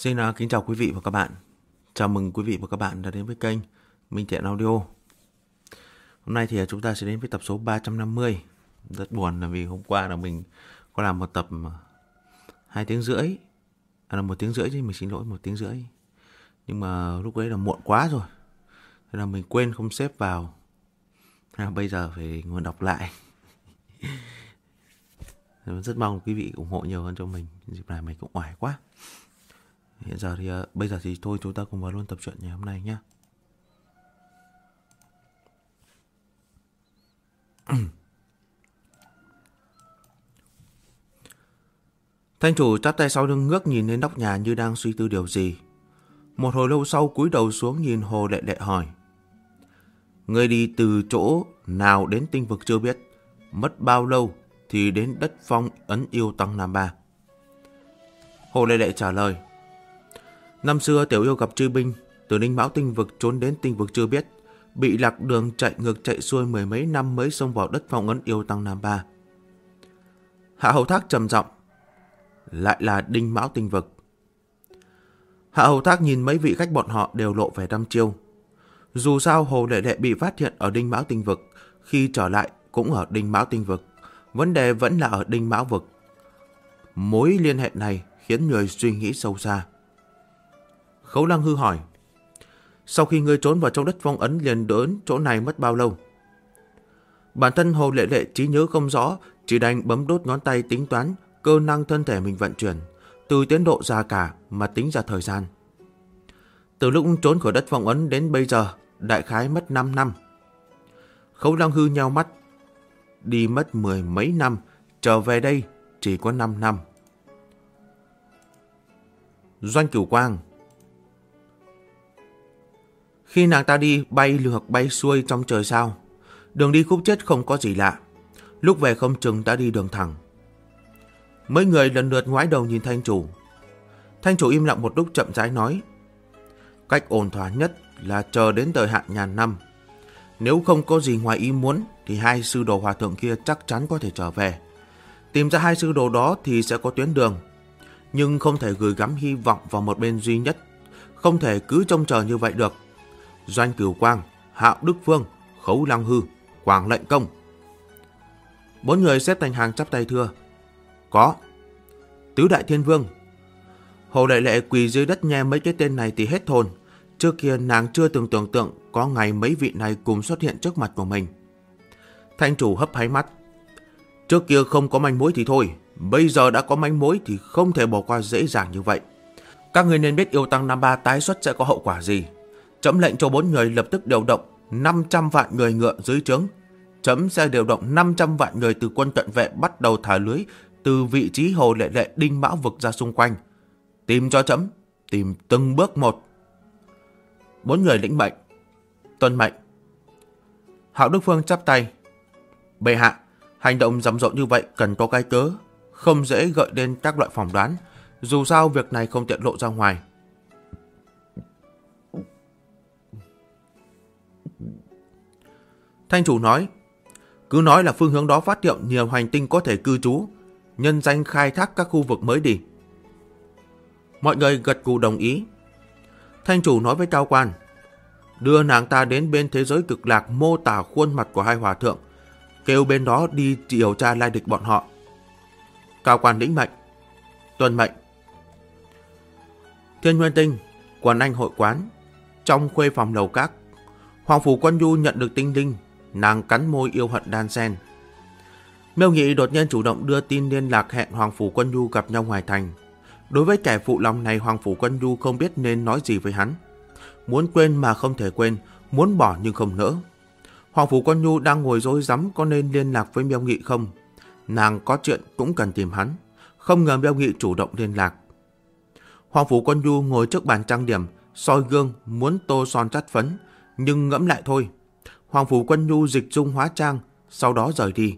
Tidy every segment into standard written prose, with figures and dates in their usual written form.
Xin kính chào quý vị và các bạn. Chào mừng quý vị và các bạn đã đến với kênh Minh Thiện Audio. Hôm nay thì chúng ta sẽ đến với tập số 350. Rất buồn là vì hôm qua là mình có làm một tập 2 tiếng rưỡi. Là 1 tiếng rưỡi chứ, mình xin lỗi, 1 tiếng rưỡi. Nhưng mà lúc đấy là muộn quá rồi. Thế là mình quên không xếp vào. Bây giờ phải ngồi đọc lại. Rất mong quý vị ủng hộ nhiều hơn cho mình. Dịp này mình cũng oải quá. Hiện giờ thì bây giờ thì thôi chúng ta cùng vào luôn tập truyện ngày hôm nay nhé. Thanh chủ chắp tay sau lưng ngước nhìn lên nóc nhà như đang suy tư điều gì. Một hồi lâu sau cúi đầu xuống nhìn Hồ Lệ Lệ hỏi: Ngươi đi từ chỗ nào đến tinh vực chưa biết, mất bao lâu thì đến đất phong ấn yêu tăng Nam Ba? Hồ Lệ Lệ trả lời: Năm xưa tiểu yêu gặp chư binh, từ Ninh Mão tinh vực trốn đến tinh vực chưa biết, bị lạc đường chạy ngược chạy xuôi 10 mấy năm mới xông vào đất phong ấn yêu tăng Nam Ba. Hạ Hầu Thác trầm giọng: Lại là Đinh Mão tinh vực. Hạ Hầu Thác nhìn mấy vị khách bọn họ đều lộ vẻ đăm chiêu. Dù sao Hồ Lệ Lệ bị phát hiện ở Đinh Mão tinh vực, khi trở lại cũng ở Đinh Mão tinh vực, vấn đề vẫn là ở Đinh Mão vực. Mối liên hệ này khiến người suy nghĩ sâu xa. Khấu Lăng Hư hỏi: Sau khi ngươi trốn vào trong đất phong ấn liền đến chỗ này mất bao lâu? Bản thân Hồ Lệ Lệ trí nhớ không rõ, chỉ đành bấm đốt ngón tay tính toán cơ năng thân thể mình vận chuyển, từ tiến độ ra cả mà tính ra thời gian. Từ lúc trốn khỏi đất phong ấn đến bây giờ, đại khái mất 5 năm. Khấu Lăng Hư nheo mắt: Đi mất 10 mấy năm, trở về đây chỉ có 5 năm. Doanh Cửu Quang: Khi nàng ta đi bay lược bay xuôi trong trời sao, đường đi khúc chết không có gì lạ, lúc về không chừng đã đi đường thẳng. Mấy người lần lượt ngoái đầu nhìn Thanh chủ. Thanh chủ im lặng một lúc chậm rãi nói: Cách ổn thỏa nhất là chờ đến thời hạn ngàn năm. Nếu không có gì ngoài ý muốn thì hai sư đồ hòa thượng kia chắc chắn có thể trở về. Tìm ra hai sư đồ đó thì sẽ có tuyến đường, nhưng không thể gửi gắm hy vọng vào một bên duy nhất, không thể cứ trông chờ như vậy được. Doanh Cửu Quang, Hạo Đức Phương, Khấu Lăng Hư, Quảng Lệnh Công. 4 người xếp thành hàng chắp tay thưa: Có. Tứ Đại Thiên Vương. Hồ Lệ Lệ quỳ dưới đất nghe mấy cái tên này thì hết hồn. Trước kia nàng chưa từng tưởng tượng có ngày mấy vị này cùng xuất hiện trước mặt của mình. Thanh chủ hấp háy mắt: Trước kia không có manh mối thì thôi, bây giờ đã có manh mối thì không thể bỏ qua dễ dàng như vậy. Các người nên biết yêu tăng Nam Ba tái xuất sẽ có hậu quả gì. Trẫm lệnh cho 4 người lập tức điều động 500 vạn người ngựa dưới trướng. Trẫm sẽ điều động 500 vạn người từ quân cận vệ bắt đầu thả lưới từ vị trí Hồ Lệ Lệ Đinh Mão vực ra xung quanh. Tìm cho trẫm, tìm từng bước một. 4 người lĩnh mệnh. Tuân mệnh. Hạo Đức Phương chắp tay: Bệ hạ, hành động rầm rộ như vậy cần có cái cớ, không dễ gợi lên các loại phỏng đoán. Dù sao việc này không tiện lộ ra ngoài. Thanh chủ nói: Cứ nói là phương hướng đó phát hiện nhiều hành tinh có thể cư trú, nhân danh khai thác các khu vực mới đi. Mọi người gật gù đồng ý. Thanh chủ nói với Cao Quan: Đưa nàng ta đến bên thế giới cực lạc mô tả khuôn mặt của hai hòa thượng, kêu bên đó đi điều tra lai lịch bọn họ. Cao Quan lĩnh mệnh. Tuân mệnh. Thiên Nguyên Tinh, Quần Anh hội quán, trong khuê phòng lầu các, Hoàng Phủ Quân Du nhận được tinh linh, nàng cắn môi yêu hận đan sen. Miêu Nghị đột nhiên chủ động đưa tin liên lạc hẹn Hoàng Phủ Quân Du gặp nhau ngoài thành. Đối với kẻ phụ lòng này, Hoàng Phủ Quân Du không biết nên nói gì với hắn. Muốn quên mà không thể quên, muốn bỏ nhưng không nỡ. Hoàng Phủ Quân Du đang ngồi rối rắm có nên liên lạc với Miêu Nghị không. Nàng có chuyện cũng cần tìm hắn. Không ngờ Miêu Nghị chủ động liên lạc. Hoàng Phủ Quân Du ngồi trước bàn trang điểm, soi gương muốn tô son chát phấn, nhưng ngẫm lại thôi. Hoàng Phủ Quân Du dịch dung hóa trang, sau đó rời đi.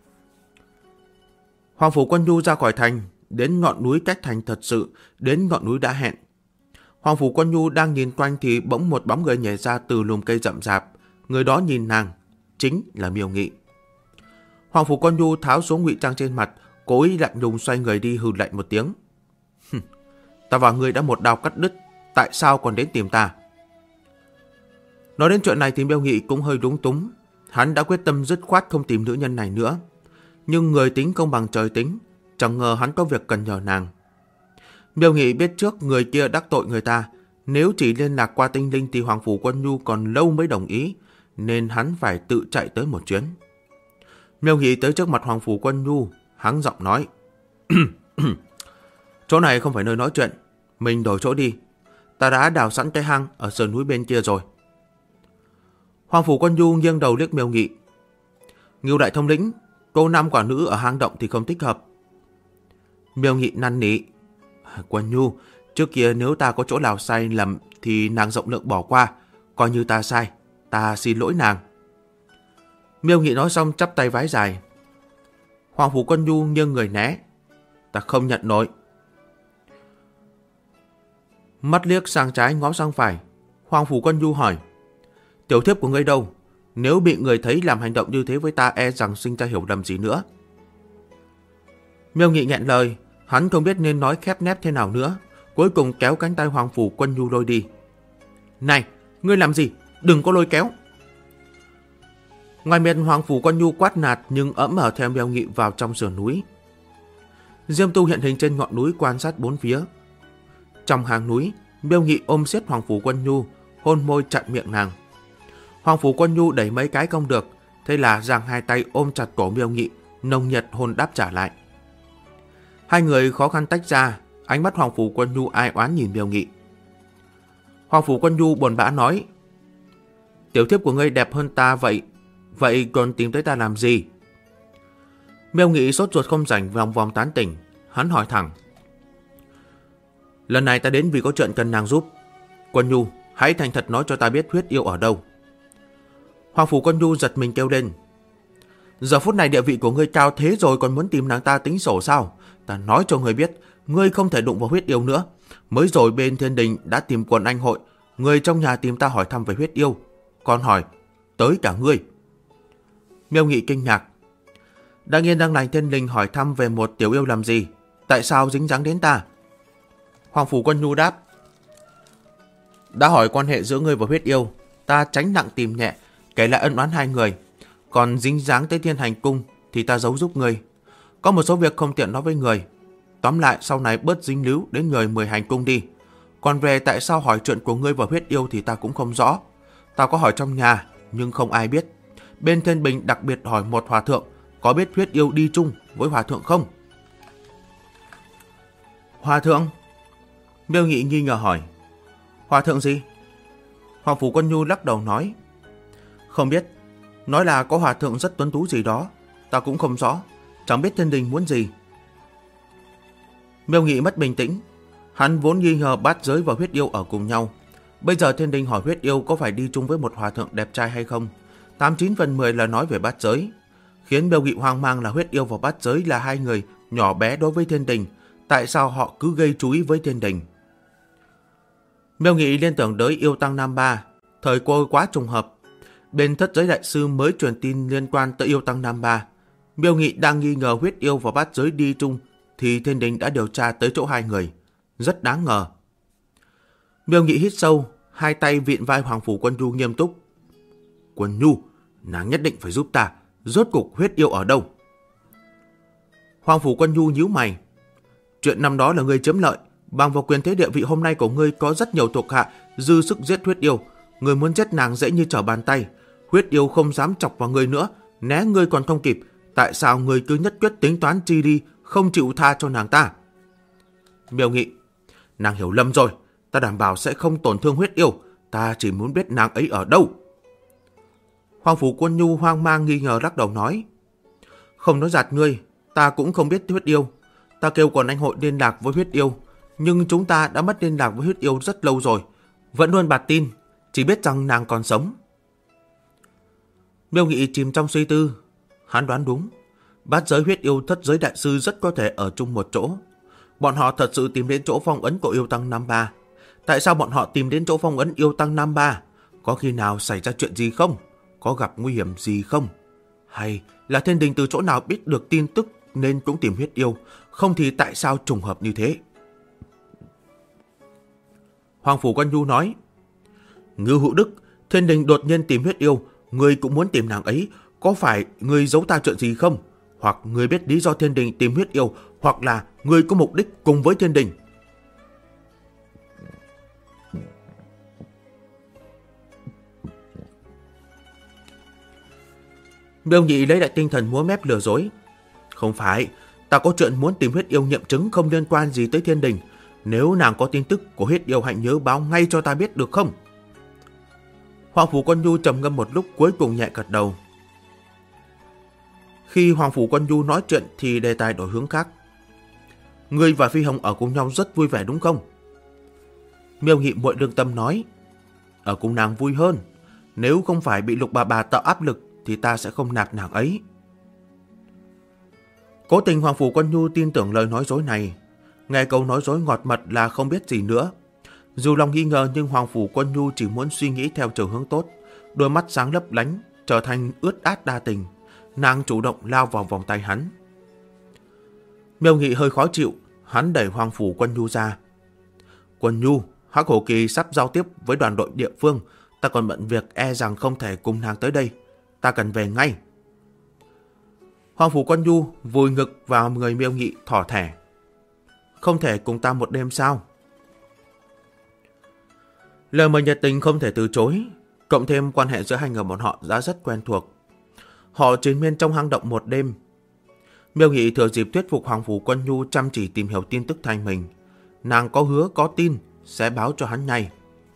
Hoàng Phủ Quân Du ra khỏi thành, đến ngọn núi cách thành thật sự, đến ngọn núi đã hẹn. Hoàng Phủ Quân Du đang nhìn quanh thì bỗng một bóng người nhảy ra từ lùm cây rậm rạp. Người đó nhìn nàng, chính là Miêu Nghị. Hoàng Phủ Quân Du tháo xuống ngụy trang trên mặt, cố ý lạnh lùng xoay người đi hừ lạnh một tiếng. Ta và ngươi đã một đao cắt đứt, tại sao còn đến tìm ta? Nói đến chuyện này thì Miêu Nghị cũng hơi lúng túng. Hắn đã quyết tâm dứt khoát không tìm nữ nhân này nữa. Nhưng người tính không bằng trời tính, chẳng ngờ hắn có việc cần nhờ nàng. Miêu Nghị biết trước người kia đắc tội người ta, nếu chỉ liên lạc qua tinh linh thì Hoàng Phủ Quân Nhu còn lâu mới đồng ý, nên hắn phải tự chạy tới một chuyến. Miêu Nghị tới trước mặt Hoàng Phủ Quân Nhu, hắng giọng nói: chỗ này không phải nơi nói chuyện, mình đổi chỗ đi. Ta đã đào sẵn cái hang ở sườn núi bên kia rồi. Hoàng Phủ Quân Nhu nghiêng đầu liếc Miêu Nghị. Ngưu đại thống lĩnh, cô nam quả nữ ở hang động thì không thích hợp. Miêu Nghị năn nỉ: Quân Nhu, trước kia nếu ta có chỗ nào sai lầm thì nàng rộng lượng bỏ qua, coi như ta sai, ta xin lỗi nàng. Miêu Nghị nói xong chắp tay vái dài. Hoàng Phủ Quân Nhu nghiêng người né: Ta không nhận nổi. Mắt liếc sang trái ngó sang phải, Hoàng Phủ Quân Nhu hỏi: Tiểu thiếp của ngươi đâu? Nếu bị người thấy làm hành động như thế với ta, e rằng sinh ra hiểu lầm gì nữa. Miêu Nghị nghẹn lời, hắn không biết nên nói khép nép thế nào nữa, cuối cùng kéo cánh tay Hoàng Phủ Quân Nhu lôi đi. Này, ngươi làm gì? Đừng có lôi kéo. Ngoài miệng Hoàng Phủ Quân Nhu quát nạt nhưng ẫm ở theo Miêu Nghị vào trong sườn núi. Diêm Tu hiện hình trên ngọn núi quan sát bốn phía. Trong hang núi, Miêu Nghị ôm siết Hoàng Phủ Quân Nhu, hôn môi chặn miệng nàng. Hoàng Phủ Quân Nhu đẩy mấy cái không được, thế là giang hai tay ôm chặt cổ Miêu Nghị, nồng nhiệt hôn đáp trả lại. Hai người khó khăn tách ra, ánh mắt Hoàng Phủ Quân Nhu ai oán nhìn Miêu Nghị. Hoàng Phủ Quân Nhu buồn bã nói: Tiểu thiếp của ngươi đẹp hơn ta vậy còn tìm tới ta làm gì? Miêu Nghị sốt ruột không rảnh vòng vòng tán tỉnh, hắn hỏi thẳng: Lần này ta đến vì có chuyện cần nàng giúp. Quân Nhu, hãy thành thật nói cho ta biết huyết yêu ở đâu. Hoàng Phủ Quân Nhu giật mình kêu lên: Giờ phút này địa vị của ngươi cao thế rồi còn muốn tìm nàng ta tính sổ sao? Ta nói cho ngươi biết, ngươi không thể đụng vào huyết yêu nữa. Mới rồi bên thiên đình đã tìm quần anh hội, người trong nhà tìm ta hỏi thăm về huyết yêu. Còn hỏi, tới cả ngươi. Miêu Nghị kinh ngạc: Đang yên đang lành thiên đình hỏi thăm về một tiểu yêu làm gì? Tại sao dính dáng đến ta? Hoàng Phủ Quân Nhu đáp: Đã hỏi quan hệ giữa ngươi và huyết yêu, ta tránh nặng tìm nhẹ, kể lại ân oán hai người. Còn dính dáng tới Thiên Hành Cung thì ta giấu giúp ngươi. Có một số việc không tiện nói với người. Tóm lại sau này bớt dính líu đến người 10 hành cung đi. Còn về tại sao hỏi chuyện của ngươi và huyết yêu thì ta cũng không rõ. Ta có hỏi trong nhà nhưng không ai biết. Bên Thiên Bình đặc biệt hỏi một hòa thượng có biết huyết yêu đi chung với hòa thượng không. Hòa thượng? Miêu Nghị nghi ngờ hỏi: Hòa thượng gì? Hoàng Phủ Quân Nhu lắc đầu nói: Không biết. Nói là có hòa thượng rất tuấn tú gì đó. Ta cũng không rõ. Chẳng biết thiên đình muốn gì. Miêu Nghị mất bình tĩnh. Hắn vốn nghi ngờ Bát Giới và huyết yêu ở cùng nhau. Bây giờ thiên đình hỏi huyết yêu có phải đi chung với một hòa thượng đẹp trai hay không. 89 phần 10 là nói về Bát Giới. Khiến Miêu Nghị hoang mang là huyết yêu và Bát Giới là hai người nhỏ bé đối với thiên đình. Tại sao họ cứ gây chú ý với thiên đình? Miêu Nghị liên tưởng tới yêu tăng Nam Ba. Thời cô quá trùng hợp. Bên Thất Giới Đại Sư mới truyền tin liên quan tới yêu tăng Nam Ba. Miêu Nghị đang nghi ngờ huyết yêu và Bát Giới đi chung thì thiên đình đã điều tra tới chỗ hai người. Rất đáng ngờ. Miêu Nghị hít sâu, hai tay vịn vai Hoàng Phủ Quân Nhu nghiêm túc. Quân Nhu, nàng nhất định phải giúp ta. Rốt cục huyết yêu ở đâu? Hoàng Phủ Quân Nhu nhíu mày. Chuyện năm đó là ngươi chiếm lợi. Bằng vào quyền thế địa vị hôm nay của ngươi có rất nhiều thuộc hạ dư sức giết huyết yêu. Ngươi muốn giết nàng dễ như trở bàn tay. Huyết yêu không dám chọc vào ngươi nữa. Né ngươi còn không kịp. Tại sao ngươi cứ nhất quyết tính toán chi đi, không chịu tha cho nàng ta? Miêu Nghị: Nàng hiểu lầm rồi. Ta đảm bảo sẽ không tổn thương huyết yêu. Ta chỉ muốn biết nàng ấy ở đâu. Hoàng Phủ Quân Nhu hoang mang nghi ngờ lắc đầu nói: Không nói giạt ngươi, ta cũng không biết huyết yêu. Ta kêu quần anh hội liên lạc với huyết yêu, nhưng chúng ta đã mất liên lạc với huyết yêu rất lâu rồi. Vẫn luôn bạt tin, chỉ biết rằng nàng còn sống. Miêu Nghị chìm trong suy tư. Hắn đoán đúng. Bát Giới huyết yêu Thất Giới Đại Sư rất có thể ở chung một chỗ. Bọn họ thật sự tìm đến chỗ phong ấn của yêu tăng Nam Ba. Tại sao bọn họ tìm đến chỗ phong ấn yêu tăng Nam Ba? Có khi nào xảy ra chuyện gì không? Có gặp nguy hiểm gì không? Hay là thiên đình từ chỗ nào biết được tin tức nên cũng tìm huyết yêu? Không thì tại sao trùng hợp như thế? Hoàng Phủ Quân Nhu nói. Ngư Hữu Đức, thiên đình đột nhiên tìm huyết yêu, ngươi cũng muốn tìm nàng ấy, có phải ngươi giấu ta chuyện gì không? Hoặc ngươi biết lý do thiên đình tìm huyết yêu, hoặc là ngươi có mục đích cùng với thiên đình. Miêu Nhị lấy lại tinh thần múa mép lừa dối. Không phải, ta có chuyện muốn tìm huyết yêu nghiệm chứng không liên quan gì tới thiên đình. Nếu nàng có tin tức của huyết yêu hãy nhớ báo ngay cho ta biết được không? Hoàng Phủ Quân Nhu trầm ngâm một lúc cuối cùng nhẹ gật đầu. Khi Hoàng Phủ Quân Nhu nói chuyện thì đề tài đổi hướng khác. Ngươi và Phi Hồng ở cùng nhau rất vui vẻ đúng không? Miêu Nhị muội lương tâm nói. Ở cùng nàng vui hơn. Nếu không phải bị Lục bà tạo áp lực thì ta sẽ không nạp nàng ấy. Cố tình Hoàng Phủ Quân Nhu tin tưởng lời nói dối này. Nghe câu nói dối ngọt mật là không biết gì nữa. Dù lòng nghi ngờ nhưng Hoàng Phủ Quân Nhu chỉ muốn suy nghĩ theo chiều hướng tốt. Đôi mắt sáng lấp lánh trở thành ướt át đa tình. Nàng chủ động lao vào vòng tay hắn. Miêu Nghị hơi khó chịu. Hắn đẩy Hoàng Phủ Quân Nhu ra. Quân Nhu, Hắc Hổ Kỳ sắp giao tiếp với đoàn đội địa phương. Ta còn bận việc e rằng không thể cùng nàng tới đây. Ta cần về ngay. Hoàng Phủ Quân Nhu vùi ngực vào người Miêu Nghị thỏ thẻ. Không thể cùng ta một đêm sao? Lời mời nhiệt tình không thể từ chối. Cộng thêm quan hệ giữa hai người bọn họ đã rất quen thuộc. Họ chiến miên trong hang động một đêm. Miêu Nghị thừa dịp thuyết phục Hoàng Phủ Quân Nhu chăm chỉ tìm hiểu tin tức thay mình. Nàng có hứa có tin sẽ báo cho hắn ngay.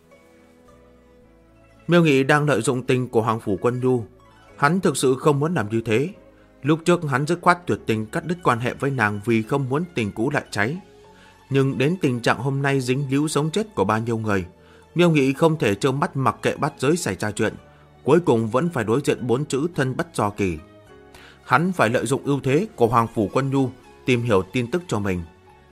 Miêu Nghị đang lợi dụng tình của Hoàng Phủ Quân Nhu. Hắn thực sự không muốn làm như thế. Lúc trước hắn dứt khoát tuyệt tình cắt đứt quan hệ với nàng vì không muốn tình cũ lại cháy. Nhưng đến tình trạng hôm nay dính líu sống chết của bao nhiêu người, Miêu Nghị không thể trơ mắt mặc kệ bát giới xảy ra chuyện. Cuối cùng vẫn phải đối diện 4 chữ thân bất do kỳ. Hắn phải lợi dụng ưu thế của Hoàng Phủ Quân Nhu tìm hiểu tin tức cho mình.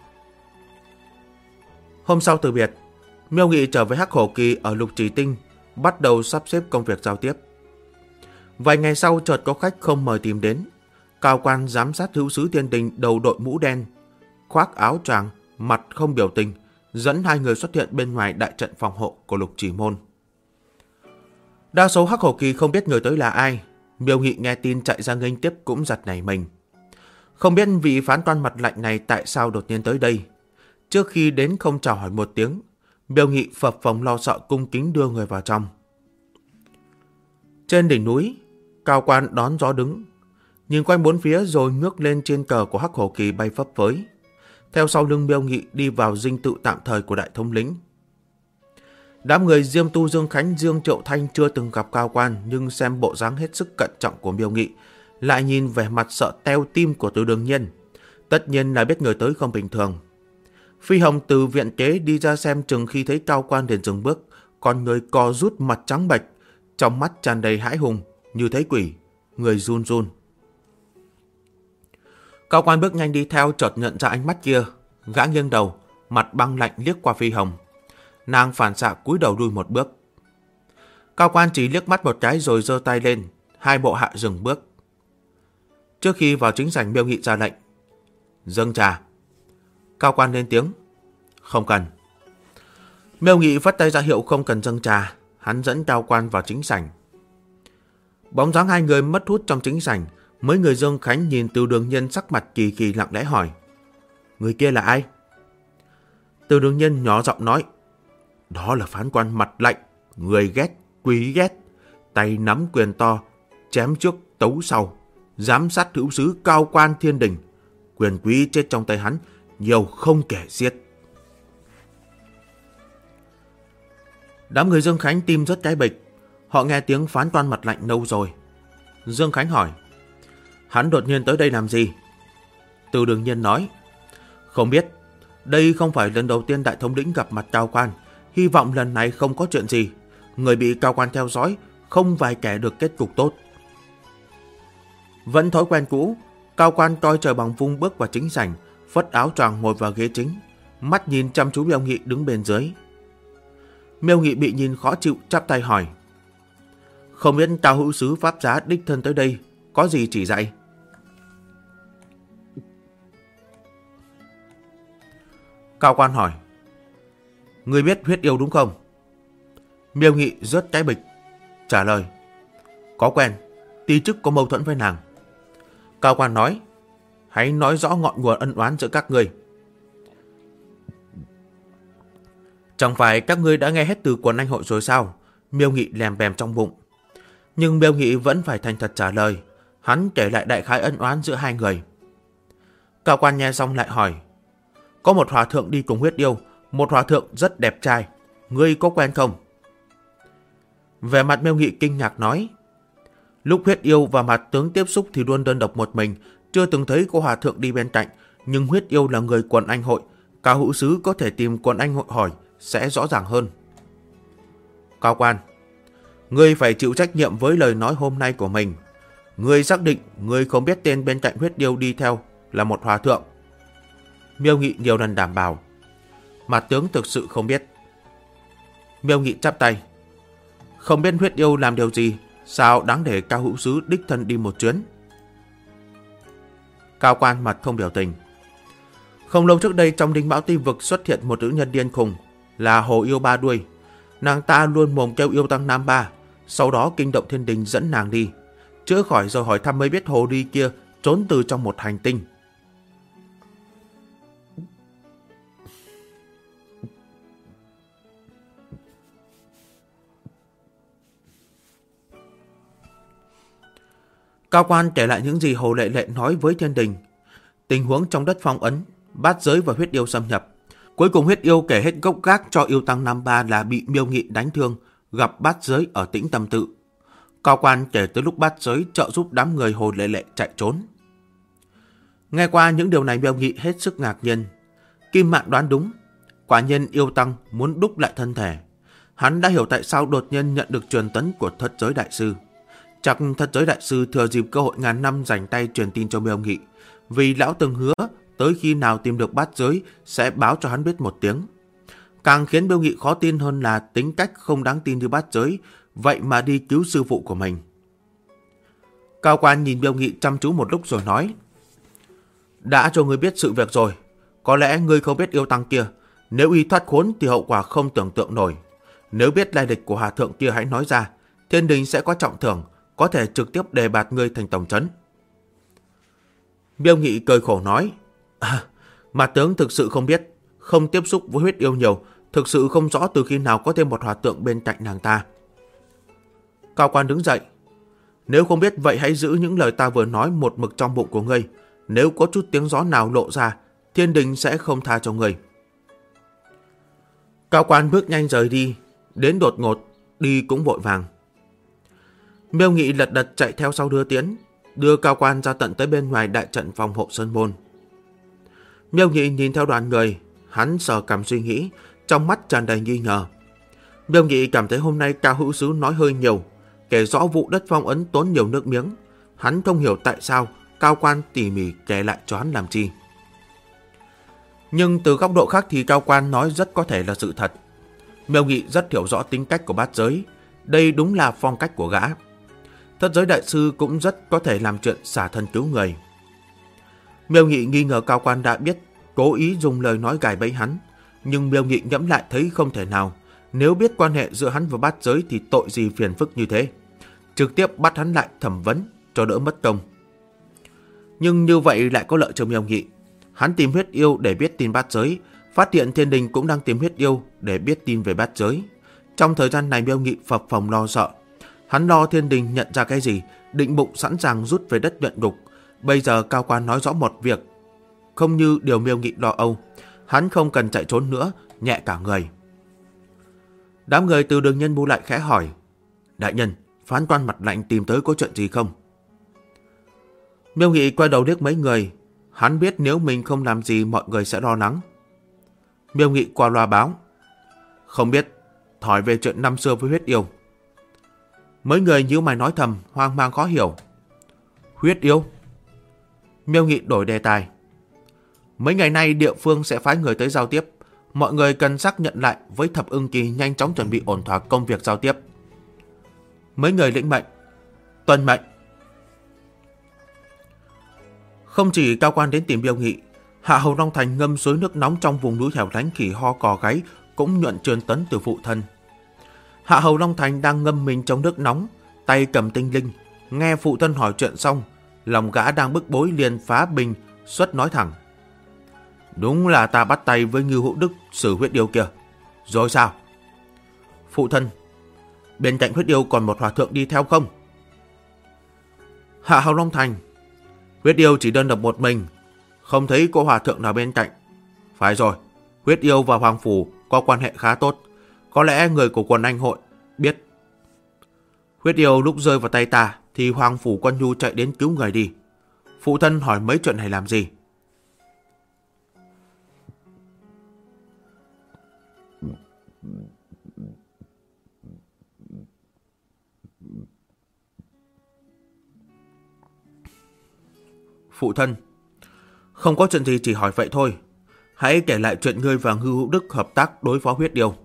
Hôm sau từ biệt, Miêu Nghị trở về Hắc Hổ Kỳ ở Lục Chỉ Tinh, bắt đầu sắp xếp công việc giao tiếp. Vài ngày sau chợt có khách không mời tìm đến. Cao quan giám sát hữu sứ thiên đình đầu đội mũ đen, khoác áo choàng, mặt không biểu tình, dẫn hai người xuất hiện bên ngoài đại trận phòng hộ của Lục Chỉ Môn. Đa số Hắc Hổ Kỳ không biết người tới là ai. Miêu Nghị nghe tin chạy ra nghênh tiếp cũng giật nảy mình. Không biết vị phán quan mặt lạnh này tại sao đột nhiên tới đây. Trước khi đến không chào hỏi một tiếng, Miêu Nghị phập phồng lo sợ cung kính đưa người vào trong. Trên đỉnh núi, Cao quan đón gió đứng, nhìn quanh bốn phía rồi ngước lên trên cờ của Hắc Hổ Kỳ bay phấp phới. Theo sau lưng Miêu Nghị đi vào dinh tự tạm thời của đại thống lĩnh. Đám người Diêm Tu, Dương Khánh, Dương Triệu Thanh chưa từng gặp Cao quan, nhưng xem bộ dáng hết sức cẩn trọng của Miêu Nghị, lại nhìn vẻ mặt sợ teo tim của Từ Đường Nhiên, tất nhiên là biết người tới không bình thường. Phi Hồng từ viện kế đi ra xem chừng khi thấy Cao quan liền dừng bước, con người co rút mặt trắng bệch, trong mắt tràn đầy hãi hùng, như thấy quỷ, người run run. Cao quan bước nhanh đi theo, chợt nhận ra ánh mắt kia, gã nghiêng đầu, mặt băng lạnh liếc qua Phi Hồng. Nàng phản xạ cúi đầu lùi một bước. Cao quan chỉ liếc mắt một cái rồi giơ tay lên, hai bộ hạ dừng bước. Trước khi vào chính sảnh, Miêu Nghị ra lệnh. Dâng trà. Cao quan lên tiếng. Không cần. Miêu Nghị vất tay ra hiệu không cần dâng trà. Hắn dẫn Cao quan vào chính sảnh. Bóng dáng hai người mất hút trong chính sảnh. Mấy người Dương Khánh nhìn Từ Đường Nhiên sắc mặt kỳ kỳ lặng lẽ hỏi. Người kia là ai? Từ Đường Nhiên nhỏ giọng nói. Đó là phán quan mặt lạnh, người ghét, quý ghét, tay nắm quyền to, chém trước tấu sau, giám sát hữu sứ Cao quan thiên đình. Quyền quý chết trong tay hắn, nhiều không kể xiết. Đám người Dương Khánh tim rất cái bịch, họ nghe tiếng phán quan mặt lạnh lâu rồi. Dương Khánh hỏi, hắn đột nhiên tới đây làm gì? Từ Đường Nhiên nói, không biết, đây không phải lần đầu tiên đại thống lĩnh gặp mặt Cao quan, hy vọng lần này không có chuyện gì. Người bị Cao quan theo dõi, không vài kẻ được kết cục tốt. Vẫn thói quen cũ, Cao quan coi trời bằng vung bước vào chính sảnh, phất áo choàng ngồi vào ghế chính, mắt nhìn chăm chú Miêu Nghị đứng bên dưới. Miêu Nghị bị nhìn khó chịu, chắp tay hỏi, không biết Cao hữu sứ pháp giá đích thân tới đây, có gì chỉ dạy? Cao quan hỏi, Ngươi biết huyết yêu đúng không? Miêu Nghị rớt cái bịch, trả lời. Có quen, ti chức có mâu thuẫn với nàng. Cao quan nói, hãy nói rõ ngọn nguồn ân oán giữa các ngươi. Chẳng phải các ngươi đã nghe hết từ quần anh hội rồi sao? Miêu Nghị lèm bèm trong bụng. Nhưng Miêu Nghị vẫn phải thành thật trả lời. Hắn kể lại đại khái ân oán giữa hai người. Cao quan nghe xong lại hỏi, có một hòa thượng đi cùng huyết yêu, một hòa thượng rất đẹp trai, ngươi có quen không? Về mặt Miêu Nghị kinh ngạc nói, lúc huyết yêu và mặt tướng tiếp xúc thì luôn đơn độc một mình, chưa từng thấy có hòa thượng đi bên cạnh, nhưng huyết yêu là người quần anh hội, Cao hữu sứ có thể tìm quần anh hội hỏi sẽ rõ ràng hơn. Cao quan, ngươi phải chịu trách nhiệm với lời nói hôm nay của mình. Ngươi xác định ngươi không biết tên bên cạnh huyết yêu đi theo là một hòa thượng? Miêu Nghị nhiều lần đảm bảo, mặt tướng thực sự không biết. Miêu Nghị chắp tay, không biết huyết yêu làm điều gì, sao đáng để Cao hữu sứ đích thân đi một chuyến? Cao quan mặt không biểu tình. Không lâu trước đây trong Đinh Mão Ti vực xuất hiện một nữ nhân điên khùng, là Hồ Yêu Ba Đuôi. Nàng ta luôn mồm kêu yêu tăng Nam Ba, sau đó kinh động thiên đình dẫn nàng đi. Chữa khỏi rồi hỏi thăm mới biết hồ ly kia trốn từ trong một hành tinh. Cao quan kể lại những gì Hồ Lệ Lệ nói với thiên đình. Tình huống trong đất phong ấn, bát giới và huyết yêu xâm nhập. Cuối cùng huyết yêu kể hết gốc gác cho yêu tăng Nam Ba là bị Miêu Nghị đánh thương, gặp bát giới ở Tĩnh Tâm Tự. Cao quan kể tới lúc bát giới trợ giúp đám người Hồ Lệ Lệ chạy trốn. Nghe qua những điều này, Miêu Nghị hết sức ngạc nhiên. Kim Mạn đoán đúng, quả nhiên yêu tăng muốn đúc lại thân thể. Hắn đã hiểu tại sao đột nhiên nhận được truyền tấn của Thất Giới Đại Sư. Chắc Thất Giới Đại Sư thừa dịp cơ hội ngàn năm rảnh tay truyền tin cho Miêu Nghị, vì lão từng hứa tới khi nào tìm được bát giới sẽ báo cho hắn biết một tiếng. Càng khiến Miêu Nghị khó tin hơn là tính cách không đáng tin như bát giới, vậy mà đi cứu sư phụ của mình. Cao quan nhìn Miêu Nghị chăm chú một lúc rồi nói, đã cho ngươi biết sự việc rồi, có lẽ ngươi không biết yêu tăng kia, nếu y thoát khốn thì hậu quả không tưởng tượng nổi. Nếu biết lai lịch của hòa thượng kia hãy nói ra, thiên đình sẽ có trọng thưởng, có thể trực tiếp đề bạt ngươi thành tổng trấn. Miêu Nghị cười khổ nói, mà tướng thực sự không biết, không tiếp xúc với huyết yêu nhiều, thực sự không rõ từ khi nào có thêm một hòa thượng bên cạnh nàng ta. Cao quan đứng dậy, nếu không biết vậy hãy giữ những lời ta vừa nói một mực trong bụng của ngươi, nếu có chút tiếng gió nào lộ ra, thiên đình sẽ không tha cho ngươi. Cao quan bước nhanh rời đi, đến đột ngột, đi cũng vội vàng. Miêu Nghị lật đật chạy theo sau đưa tiễn, đưa Cao quan ra tận tới bên ngoài đại trận phòng hộ sơn môn. Miêu Nghị nhìn theo đoàn người, hắn sờ cằm suy nghĩ, trong mắt tràn đầy nghi ngờ. Miêu Nghị cảm thấy hôm nay Cao hữu sứ nói hơi nhiều, kể rõ vụ đất phong ấn tốn nhiều nước miếng. Hắn không hiểu tại sao Cao quan tỉ mỉ kể lại cho hắn làm chi. Nhưng từ góc độ khác thì Cao quan nói rất có thể là sự thật. Miêu Nghị rất hiểu rõ tính cách của bát giới, đây đúng là phong cách của gã. Thất Giới Đại Sư cũng rất có thể làm chuyện xả thân cứu người. Miêu Nghị nghi ngờ Cao quan đã biết, cố ý dùng lời nói gài bẫy hắn. Nhưng Miêu Nghị ngẫm lại thấy không thể nào. Nếu biết quan hệ giữa hắn và bát giới thì tội gì phiền phức như thế. Trực tiếp bắt hắn lại thẩm vấn cho đỡ mất công. Nhưng như vậy lại có lợi cho Miêu Nghị. Hắn tìm huyết yêu để biết tin bát giới, phát hiện thiên đình cũng đang tìm huyết yêu để biết tin về bát giới. Trong thời gian này Miêu Nghị phập phồng lo sợ. Hắn lo thiên đình nhận ra cái gì, định bụng sẵn sàng rút về đất luyện ngục. Bây giờ Cao quan nói rõ một việc, không như điều Miêu Nghị lo âu. Hắn không cần chạy trốn nữa, nhẹ cả người. Đám người từ Đường Nhân Bu lại khẽ hỏi, đại nhân, phán quan mặt lạnh tìm tới có chuyện gì không? Miêu Nghị quay đầu liếc mấy người. Hắn biết nếu mình không làm gì mọi người sẽ lo lắng. Miêu Nghị qua loa báo, không biết, hỏi về chuyện năm xưa với huyết yêu. Mấy người nhíu mày nói thầm, hoang mang khó hiểu. Huyết yêu? Miêu Nghị đổi đề tài. Mấy ngày nay địa phương sẽ phái người tới giao tiếp. Mọi người cần xác nhận lại với Thập Ưng Kỳ nhanh chóng chuẩn bị ổn thỏa công việc giao tiếp. Mấy người lĩnh mệnh. Tuân mệnh. Không chỉ Cao quan đến tìm Miêu Nghị, Hạ Hầu Long Thành ngâm suối nước nóng trong vùng núi hẻo lánh khỉ ho cò gáy cũng nhuận truyền tấn từ phụ thân. Hạ hầu Long Thành đang ngâm mình trong nước nóng, tay cầm tinh linh, nghe phụ thân hỏi chuyện xong, lòng gã đang bức bối liền phá bình xuất nói thẳng: Đúng là ta bắt tay với Ngưu Hữu Đức xử huyết yêu kia. Rồi sao? Phụ thân, bên cạnh huyết yêu còn một hòa thượng đi theo không? Hạ hầu Long Thành, huyết yêu chỉ đơn độc một mình, không thấy có hòa thượng nào bên cạnh. Phải rồi, huyết yêu và Hoàng Phủ có quan hệ khá tốt, có lẽ người của quần anh hội biết. Huyết yêu lúc rơi vào tay ta thì Hoàng Phủ Quân Nhu chạy đến cứu người đi. Phụ thân hỏi mấy chuyện này làm gì? Phụ thân, không có chuyện gì, chỉ hỏi vậy thôi. Hãy kể lại chuyện ngươi và Ngưu Hữu Đức hợp tác đối phó huyết yêu.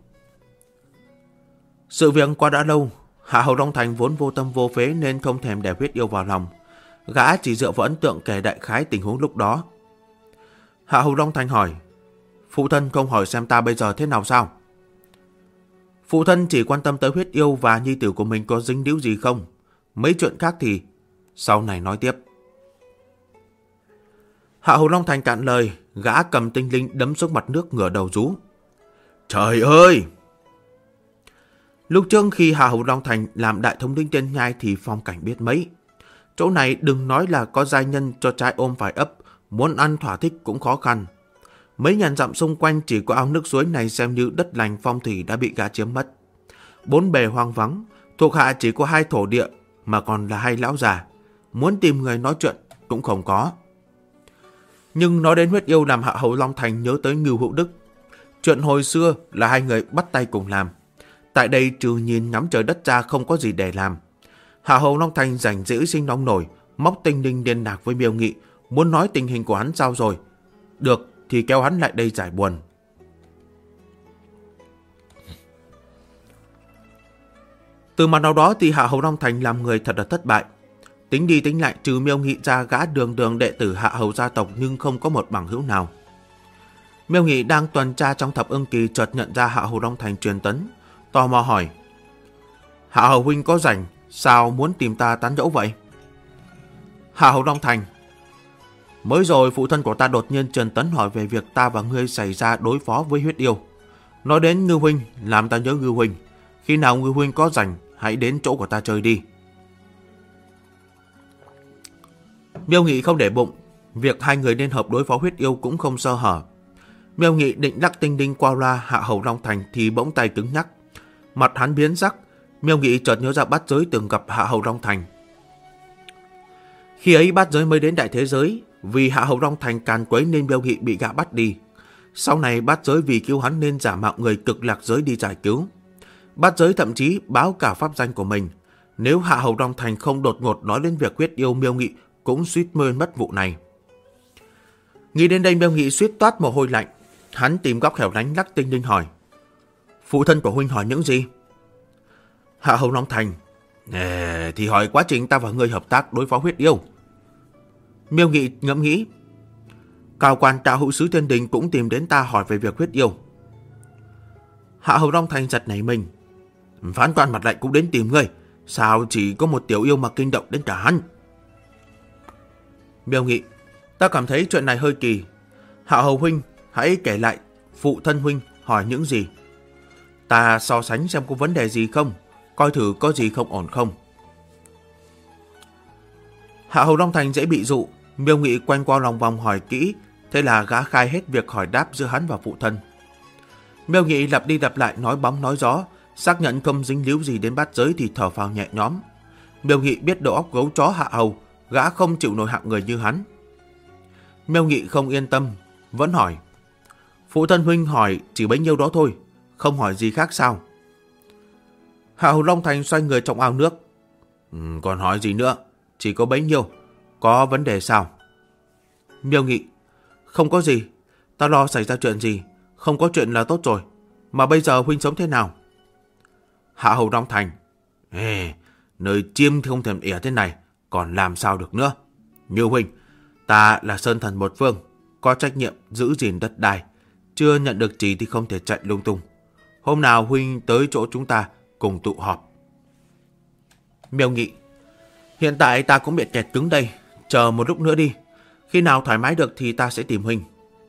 Sự việc qua đã lâu, Hạ hầu Long Thành vốn vô tâm vô phế nên không thèm để huyết yêu vào lòng. Gã chỉ dựa vào ấn tượng kể đại khái tình huống lúc đó. Hạ hầu Long Thành hỏi: Phụ thân không hỏi xem ta bây giờ thế nào sao? Phụ thân chỉ quan tâm tới huyết yêu và nhi tử của mình có dính líu gì không. Mấy chuyện khác thì sau này nói tiếp. Hạ hầu Long Thành cạn lời, gã cầm tinh linh đấm xuống mặt nước, ngửa đầu rú: Trời ơi! Lúc trước khi Hạ hầu Long Thành làm đại thống lĩnh Tiên Nhai thì phong cảnh biết mấy. Chỗ này đừng nói là có giai nhân cho trai ôm phải ấp, muốn ăn thỏa thích cũng khó khăn. Mấy ngàn dặm xung quanh chỉ có ao nước suối này xem như đất lành phong thủy đã bị gã chiếm mất. Bốn bề hoang vắng, thuộc hạ chỉ có 2 thổ địa mà còn là 2 lão già, muốn tìm người nói chuyện cũng không có. Nhưng nói đến huyết yêu làm Hạ hầu Long Thành nhớ tới Ngưu Hữu Đức. Chuyện hồi xưa là 2 người bắt tay cùng làm. Tại đây trừ nhìn ngắm trời đất ra không có gì để làm. Hạ hầu Long Thành rảnh rỗi sinh nóng nổi, móc tinh linh liên lạc với Miêu Nghị, muốn nói tình hình của hắn sao rồi. Được thì kéo hắn lại đây giải buồn. Từ mặt nào đó thì Hạ hầu Long Thành làm người thật là thất bại. Tính đi tính lại, trừ Miêu Nghị ra, gã đường đường đệ tử Hạ hầu gia tộc nhưng không có một bằng hữu nào. Miêu Nghị đang tuần tra trong thập ưng kỳ chợt nhận ra Hạ hầu Long Thành truyền tấn, tò mò hỏi: Hạ hầu huynh có rảnh, sao muốn tìm ta tán gẫu vậy? Hạ hầu Long Thành: Mới rồi phụ thân của ta đột nhiên truyền tấn hỏi về việc ta và ngươi xảy ra đối phó với huyết yêu. Nói đến Ngưu huynh làm ta nhớ Ngưu huynh. Khi nào Ngưu huynh có rảnh, hãy đến chỗ của ta chơi đi. Miêu Nghị không để bụng, việc 2 người liên hợp đối phó huyết yêu cũng không sơ hở. Miêu Nghị định lắc tinh linh qua loa Hạ hầu Long Thành thì bỗng tay cứng nhắc. Mặt hắn biến sắc, Miêu Nghị chợt nhớ ra Bát Giới từng gặp Hạ hầu Long Thành. Khi ấy Bát Giới mới đến đại thế giới, vì Hạ hầu Long Thành càn quấy nên Miêu Nghị bị gã bắt đi. Sau này Bát Giới vì cứu hắn nên giả mạo người Cực Lạc Giới đi giải cứu. Bát Giới thậm chí báo cả pháp danh của mình. Nếu Hạ hầu Long Thành không đột ngột nói đến việc huyết yêu, Miêu Nghị cũng suýt quên mất vụ này. Nghĩ đến đây Miêu Nghị suýt toát mồ hôi lạnh. Hắn tìm góc hẻo lánh lắc tinh linh hỏi: Phụ thân của huynh hỏi những gì? Hạ hầu Long Thành: Thì hỏi quá trình ta và ngươi hợp tác đối phó huyết yêu. Miêu Nghị ngẫm nghĩ: Cao quan Trạo Hữu Sứ Thiên Đình cũng tìm đến ta hỏi về việc huyết yêu. Hạ hầu Long Thành giật nảy mình: Phán quan mặt lạnh cũng đến tìm ngươi, sao chỉ có một tiểu yêu mà kinh động đến cả hắn? Miêu Nghị: Ta cảm thấy chuyện này hơi kỳ. Hạ hầu huynh hãy kể lại phụ thân huynh hỏi những gì. Ta so sánh xem có vấn đề gì không, coi thử có gì không ổn không. Hạ hầu Long Thành dễ bị dụ. Miêu Nghị quanh qua lòng vòng hỏi kỹ, thế là gã khai hết việc hỏi đáp giữa hắn và phụ thân. Miêu Nghị lặp đi lặp lại nói bóng nói gió, xác nhận không dính líu gì đến Bát Giới thì thở phào nhẹ nhõm. Miêu Nghị biết đầu óc gấu chó Hạ hầu, gã không chịu nổi hạng người như hắn. Miêu Nghị không yên tâm, vẫn hỏi: Phụ thân huynh hỏi chỉ bấy nhiêu đó thôi, không hỏi gì khác sao? Hạ hầu Long Thành xoay người trong ao nước: Còn hỏi gì nữa, chỉ có bấy nhiêu, có vấn đề sao? Miêu Nghị: Không có gì, ta lo xảy ra chuyện gì, không có chuyện là tốt rồi. Mà bây giờ huynh sống thế nào? Hạ hầu Long Thành: Nơi chiêm không thèm ỉa thế này, còn làm sao được nữa. Như huynh, ta là sơn thần một phương, có trách nhiệm giữ gìn đất đai, chưa nhận được chỉ thì không thể chạy lung tung. Hôm nào huynh tới chỗ chúng ta cùng tụ họp. Miêu Nghị: Hiện tại ta cũng bị kẹt cứng đây, chờ một lúc nữa đi. Khi nào thoải mái được thì ta sẽ tìm huynh.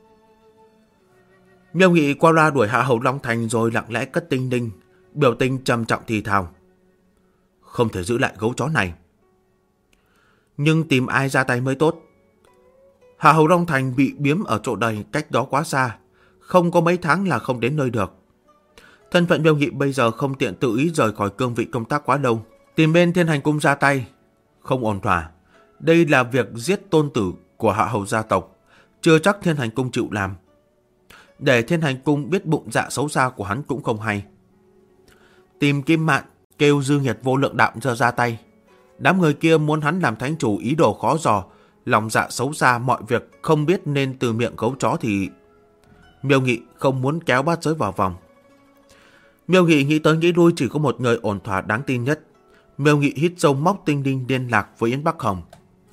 Miêu Nghị qua loa đuổi Hạ Hầu Long Thành rồi lặng lẽ cất tinh đinh, biểu tình trầm trọng thì thào: Không thể giữ lại gấu chó này. Nhưng tìm ai ra tay mới tốt. Hạ Hầu Long Thành bị biếm ở chỗ này cách đó quá xa, không có mấy tháng là không đến nơi được. Thân phận Miêu Nghị bây giờ không tiện tự ý rời khỏi cương vị công tác quá lâu, tìm bên Thiên Hành Cung ra tay không ổn thỏa. Đây là việc giết tôn tử của Hạ Hầu gia tộc, chưa chắc Thiên Hành Cung chịu làm. Để Thiên Hành Cung biết bụng dạ xấu xa của hắn cũng không hay. Tìm Kim Mạn kêu Dư Nghiệt Vô Lượng Đạo giờ ra tay. Đám người kia muốn hắn làm thánh chủ ý đồ khó dò, lòng dạ xấu xa, mọi việc không biết nên từ miệng gấu chó thì... Miêu Nghị không muốn kéo bát giới vào vòng. Miêu Nghị nghĩ tới nghĩ lui chỉ có một người ổn thỏa đáng tin nhất. Miêu Nghị hít sâu móc tinh đinh liên lạc với Yến Bắc Hồng.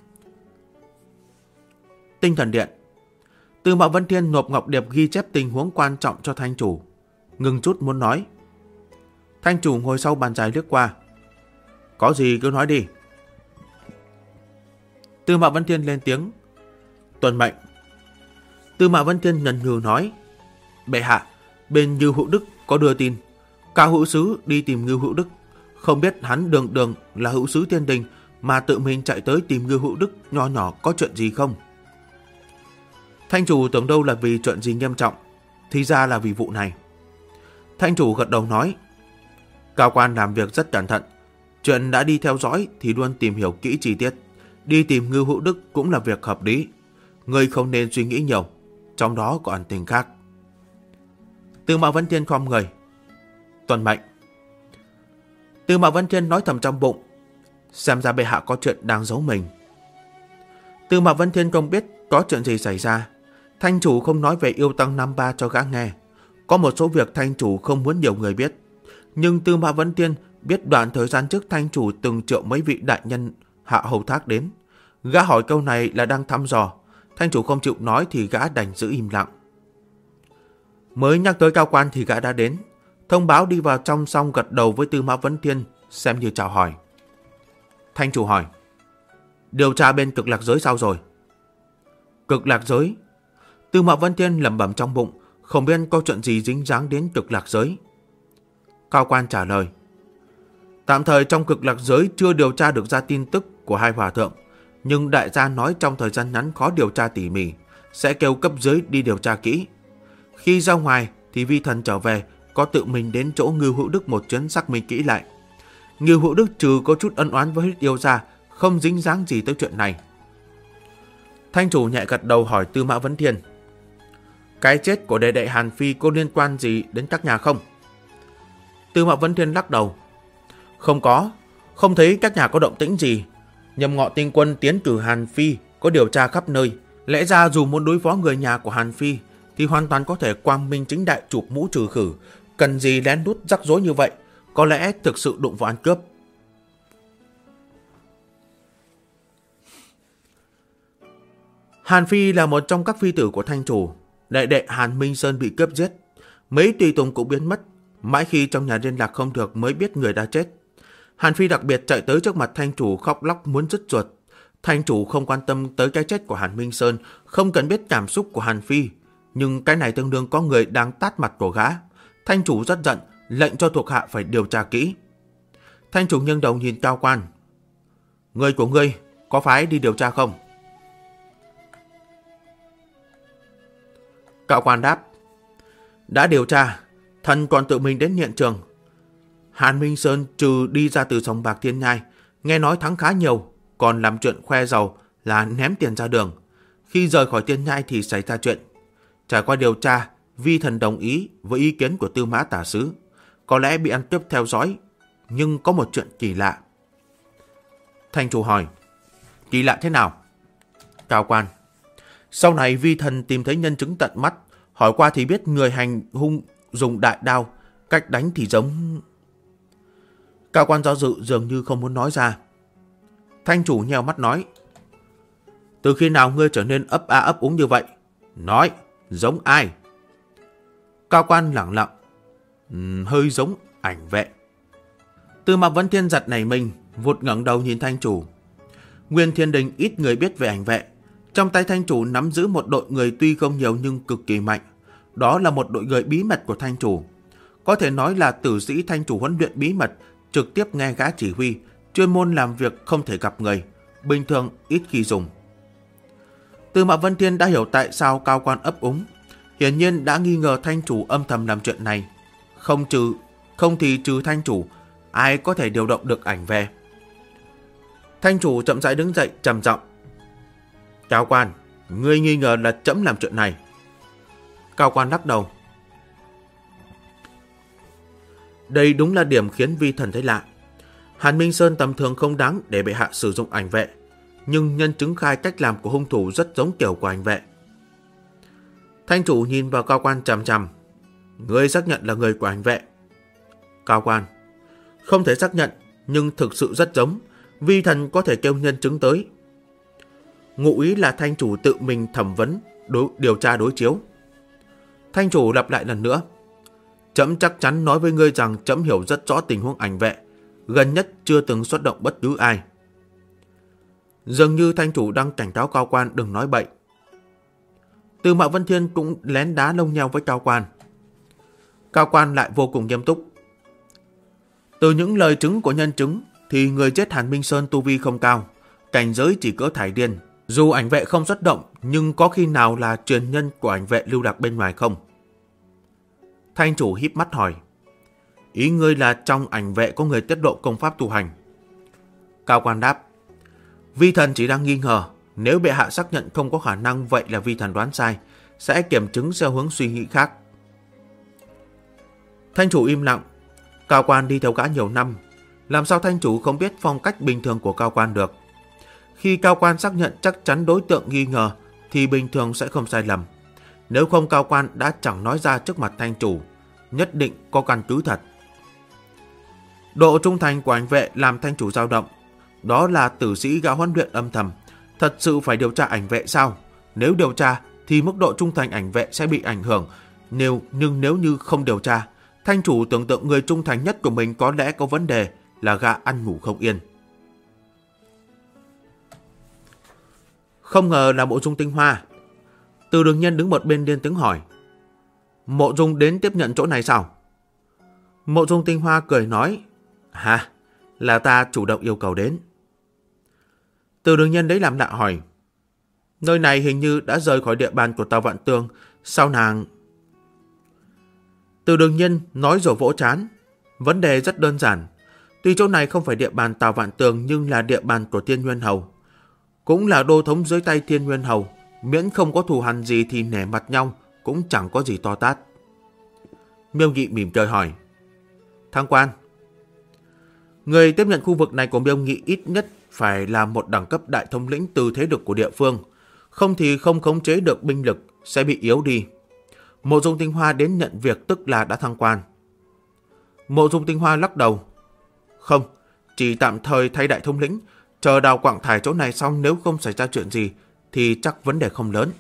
Tinh Thần Điện. Tư Mạo Vân Thiên nộp ngọc điệp ghi chép tình huống quan trọng cho thanh chủ. Ngừng chút muốn nói. Thanh chủ ngồi sau bàn dài lướt qua. Có gì cứ nói đi. Tư Mạo Vân Thiên lên tiếng. Tuân mệnh. Tư Mạo Vân Thiên ngần ngừ nói. Bệ hạ, bên Ngưu Hữu Đức có đưa tin. Cao hữu sứ đi tìm Ngưu Hữu Đức. Không biết hắn đường là hữu sứ Thiên Đình mà tự mình chạy tới tìm Ngưu Hữu Đức nho nhỏ có chuyện gì không? Thanh chủ tưởng đâu là vì chuyện gì nghiêm trọng, thì ra là vì vụ này. Thanh chủ gật đầu nói. Cao quan làm việc rất cẩn thận. Chuyện đã đi theo dõi thì luôn tìm hiểu kỹ chi tiết. Đi tìm Ngưu Hữu Đức cũng là việc hợp lý. Ngươi không nên suy nghĩ nhiều, trong đó có ẩn tình khác. Tư Mạo Vân Thiên khom người. Tuân mệnh. Tư Mạo Vân Thiên nói thầm trong bụng. Xem ra bệ hạ có chuyện đang giấu mình. Tư Mạo Vân Thiên không biết có chuyện gì xảy ra. Thanh chủ không nói về yêu tăng năm ba cho gã nghe. Có một số việc thanh chủ không muốn nhiều người biết. Nhưng Tư Mạo Vân Thiên biết đoạn thời gian trước thanh chủ từng triệu mấy vị đại nhân Hạ Hầu Thác đến. Gã hỏi câu này là đang thăm dò. Thanh chủ không chịu nói thì gã đành giữ im lặng. Mới nhắc tới cao quan thì gã đã đến. Thông báo đi vào trong xong gật đầu với Tư Mạo Vân Thiên, xem như chào hỏi. Thanh chủ hỏi. Điều tra bên Cực Lạc Giới sao rồi? Cực Lạc Giới? Tư Mạo Vân Thiên lẩm bẩm trong bụng, không biết có chuyện gì dính dáng đến Cực Lạc Giới. Cao quan trả lời. Tạm thời trong Cực Lạc Giới chưa điều tra được ra tin tức của hai hòa thượng, nhưng đại gia nói trong thời gian ngắn khó điều tra tỉ mỉ, sẽ kêu cấp dưới đi điều tra kỹ. Khi ra ngoài thì vi thần trở về, có tự mình đến chỗ Ngưu Hữu Đức một chuyến xác minh kỹ lại. Ngưu Hữu Đức trừ có chút ân oán với Huyết Yêu ra, không dính dáng gì tới chuyện này. Thanh chủ nhẹ gật đầu hỏi Tư Mạo Vân Thiên. Cái chết của đệ đệ Hàn Phi có liên quan gì đến các nhà không? Tư Mạo Vân Thiên lắc đầu. Không có, không thấy các nhà có động tĩnh gì. Nhâm Ngọ Tinh Quân tiến cử Hàn Phi có điều tra khắp nơi. Lẽ ra dù muốn đối phó người nhà của Hàn Phi thì hoàn toàn có thể quang minh chính đại chụp mũ trừ khử. Cần gì lén lút rắc rối như vậy? Có lẽ thực sự đụng vào ăn cướp. Hàn Phi là một trong các phi tử của thanh chủ. Đệ đệ Hàn Minh Sơn bị cướp giết. Mấy tùy tùng cũng biến mất. Mãi khi trong nhà liên lạc không được mới biết người đã chết. Hàn Phi đặc biệt chạy tới trước mặt thanh chủ khóc lóc muốn rứt ruột. Thanh chủ không quan tâm tới cái chết của Hàn Minh Sơn, không cần biết cảm xúc của Hàn Phi. Nhưng cái này tương đương có người đang tát mặt của gã. Thanh chủ rất giận, lệnh cho thuộc hạ phải điều tra kỹ. Thanh chủ nghiêng đầu nhìn Cao quan. Người của ngươi có phải đi điều tra không? Cao quan đáp. Đã điều tra, thần còn tự mình đến hiện trường. Hàn Minh Sơn trừ đi ra từ sòng bạc Thiên Nhai, nghe nói thắng khá nhiều, còn làm chuyện khoe giàu là ném tiền ra đường. Khi rời khỏi Thiên Nhai thì xảy ra chuyện. Trải qua điều tra, vi thần đồng ý với ý kiến của Tư Mã Tả Sứ. Có lẽ bị ăn cướp theo dõi, nhưng có một chuyện kỳ lạ. Thanh chủ hỏi. Kỳ lạ thế nào? Cao quan. Sau này vi thần tìm thấy nhân chứng tận mắt, hỏi qua thì biết người hành hung dùng đại đao, cách đánh thì giống... Cao quan do dự dường như không muốn nói ra. Thanh chủ nheo mắt nói. Từ khi nào ngươi trở nên ấp a ấp úng như vậy? Nói, giống ai? Cao quan lẳng lặng. Hơi giống ảnh vệ. Tư Mã Vấn Thiên giật nảy mình, vụt ngẩng đầu nhìn Thanh chủ. Nguyên Thiên Đình ít người biết về ảnh vệ. Trong tay Thanh chủ nắm giữ một đội người tuy không nhiều nhưng cực kỳ mạnh. Đó là một đội người bí mật của Thanh chủ. Có thể nói là tử sĩ Thanh chủ huấn luyện bí mật, trực tiếp nghe gã chỉ huy, chuyên môn làm việc không thể gặp người, bình thường ít khi dùng. Tư Mã Vấn Thiên đã hiểu tại sao cao quan ấp úng, hiển nhiên đã nghi ngờ Thanh chủ âm thầm làm chuyện này. Không thì trừ Thanh chủ, ai có thể điều động được ảnh vệ. Thanh chủ chậm rãi đứng dậy trầm giọng: Cao quan, ngươi nghi ngờ là trẫm làm chuyện này. Cao quan lắc đầu. Đây đúng là điểm khiến vi thần thấy lạ. Hàn Minh Sơn tầm thường không đáng để bệ hạ sử dụng ảnh vệ, nhưng nhân chứng khai cách làm của hung thủ rất giống kiểu của ảnh vệ. Thanh chủ nhìn vào cao quan chằm chằm. Ngươi xác nhận là người của ảnh vệ. Cao quan: Không thể xác nhận, nhưng thực sự rất giống. Vi thần có thể kêu nhân chứng tới. Ngụ ý là thanh chủ tự mình thẩm vấn, điều tra đối chiếu. Thanh chủ lặp lại lần nữa: Trẫm chắc chắn nói với ngươi rằng trẫm hiểu rất rõ tình huống ảnh vệ, gần nhất chưa từng xuất động bất cứ ai. Dường như thanh chủ đang cảnh cáo cao quan đừng nói bậy. Tư Mã Vấn Thiên cũng lén đá lông nheo với cao quan. Cao quan lại vô cùng nghiêm túc. Từ những lời chứng của nhân chứng thì người chết Hàn Minh Sơn tu vi không cao, cảnh giới chỉ cỡ thải điên. Dù ảnh vệ không xuất động, nhưng có khi nào là truyền nhân của ảnh vệ lưu lạc bên ngoài không? Thanh chủ híp mắt hỏi. Ý ngươi là trong ảnh vệ có người tiết lộ công pháp tu hành? Cao quan đáp. Vi thần chỉ đang nghi ngờ, nếu bệ hạ xác nhận không có khả năng, vậy là vi thần đoán sai, sẽ kiểm chứng theo hướng suy nghĩ khác. Thanh chủ im lặng. Cao quan đi theo gã nhiều năm, làm sao thanh chủ không biết phong cách bình thường của cao quan được? Khi cao quan xác nhận chắc chắn đối tượng nghi ngờ thì bình thường sẽ không sai lầm. Nếu không cao quan đã chẳng nói ra trước mặt thanh chủ, nhất định có căn cứ thật. Độ trung thành của ảnh vệ làm thanh chủ dao động. Đó là tử sĩ gã huấn luyện âm thầm. Thật sự phải điều tra ảnh vệ sao? Nếu điều tra thì mức độ trung thành ảnh vệ sẽ bị ảnh hưởng. Nhưng nếu như không điều tra, thanh chủ tưởng tượng người trung thành nhất của mình có lẽ có vấn đề, là gã ăn ngủ không yên. Không ngờ là Mộ Dung Tinh Hoa. Từ Đường Nhân đứng một bên điên tiếng hỏi. Mộ Dung đến tiếp nhận chỗ này sao? Mộ Dung Tinh Hoa cười nói. Hả? Là ta chủ động yêu cầu đến. Từ Đường Nhân đấy làm lạ hỏi. Nơi này hình như đã rời khỏi địa bàn của Tào Vạn Tường, sao nàng... Từ Đường Nhân nói rồi vỗ trán. Vấn đề rất đơn giản. Tuy chỗ này không phải địa bàn Tào Vạn Tường nhưng là địa bàn của Thiên Nguyên Hầu. Cũng là đô thống dưới tay Thiên Nguyên Hầu. Miễn không có thù hằn gì thì nể mặt nhau cũng chẳng có gì to tát. Miêu Nghị mỉm cười hỏi. Thăng quan. Người tiếp nhận khu vực này của Miêu Nghị ít nhất phải là một đẳng cấp đại thống lĩnh từ thế lực của địa phương. Không thì không khống chế được binh lực, sẽ bị yếu đi. Mộ Dung Tinh Hoa đến nhận việc tức là đã thăng quan. Mộ Dung Tinh Hoa lắc đầu. Không, chỉ tạm thời thay đại thống lĩnh, chờ đào quặng thải chỗ này xong, nếu không xảy ra chuyện gì thì chắc vấn đề không lớn.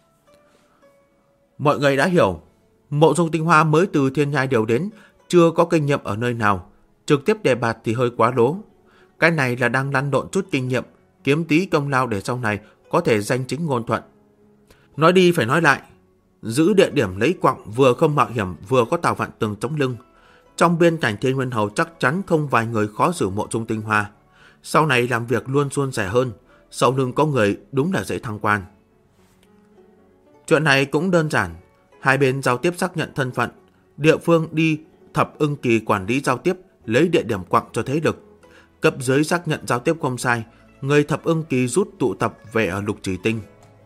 Mọi người đã hiểu, Mộ Dung Tinh Hoa mới từ Thiên Nhai điều đến, chưa có kinh nghiệm ở nơi nào, trực tiếp đề bạt thì hơi quá lố. Cái này là đang lăn lộn chút kinh nghiệm, kiếm tí công lao để sau này có thể danh chính ngôn thuận. Nói đi phải nói lại, giữ địa điểm lấy quặng vừa không mạo hiểm vừa có Tào Vạn Tường chống lưng. Trong biên cảnh Thiên Nguyên Hầu chắc chắn không vài người khó xử Mộ Dung Tinh Hoa. Sau này làm việc luôn suôn sẻ hơn, sau lưng có người đúng là dễ thăng quan. Chuyện này cũng đơn giản, hai bên giao tiếp xác nhận thân phận, địa phương đi Thập Ưng Kỳ quản lý giao tiếp, lấy địa điểm quặng cho thế lực. Cấp dưới xác nhận giao tiếp không sai, người Thập Ưng Kỳ rút tụ tập về ở Lục Chỉ Tinh.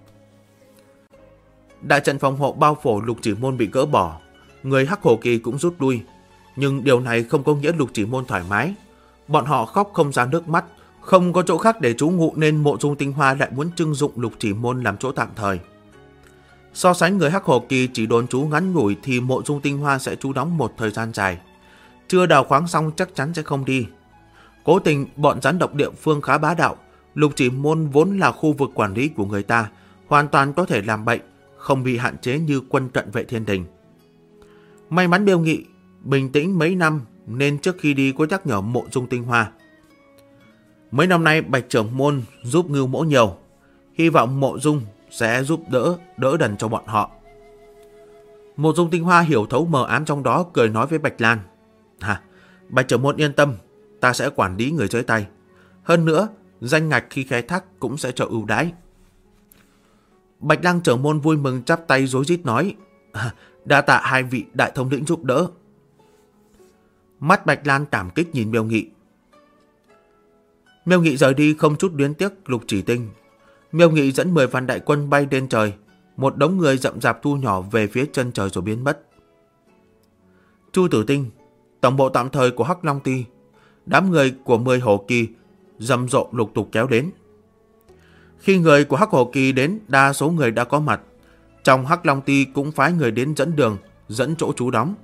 Đại trận phòng hộ bao phủ Lục Chỉ Môn bị gỡ bỏ, người Hắc Hổ Kỳ cũng rút lui. Nhưng điều này không có nghĩa Lục Chỉ Môn thoải mái. Bọn họ khóc không ra nước mắt, không có chỗ khác để trú ngụ nên Mộ Dung Tinh Hoa lại muốn trưng dụng Lục Chỉ Môn làm chỗ tạm thời. So sánh người Hắc Hổ Kỳ chỉ đồn trú ngắn ngủi thì Mộ Dung Tinh Hoa sẽ trú đóng một thời gian dài. Chưa đào khoáng xong chắc chắn sẽ không đi. Cố tình bọn gián độc địa phương khá bá đạo, Lục Chỉ Môn vốn là khu vực quản lý của người ta, hoàn toàn có thể làm bậy, không bị hạn chế như quân cận vệ Thiên Đình. May mắn Miêu Nghị bình tĩnh mấy năm nên trước khi đi có nhắc nhở Mộ Dung Tinh Hoa. Mấy năm nay Bạch trưởng môn giúp Ngưu Mỗ nhiều, hy vọng Mộ Dung sẽ giúp đỡ đần cho bọn họ. Mộ Dung Tinh Hoa hiểu thấu mờ ám trong đó, cười nói với Bạch Lan. Bạch trưởng môn yên tâm, ta sẽ quản lý người dưới tay. Hơn nữa, danh ngạch khi khai thác cũng sẽ cho ưu đãi. Bạch Lang trưởng môn vui mừng chắp tay rối rít nói. Đa tạ hai vị đại thống lĩnh giúp đỡ. Mắt Bạch Lan cảm kích nhìn Miêu Nghị. Miêu Nghị rời đi không chút luyến tiếc Lục Chỉ Tinh. Miêu Nghị dẫn 10 vạn đại quân bay lên trời, một đống người rậm rạp thu nhỏ về phía chân trời rồi biến mất. Chu Tử Tinh, tổng bộ tạm thời của Hắc Long Ty, đám người của 10 hổ kỳ rầm rộ lục tục kéo đến. Khi người của Hắc Hổ Kỳ đến, đa số người đã có mặt. Trong Hắc Long Ty cũng phái người đến dẫn đường, dẫn chỗ trú đóng.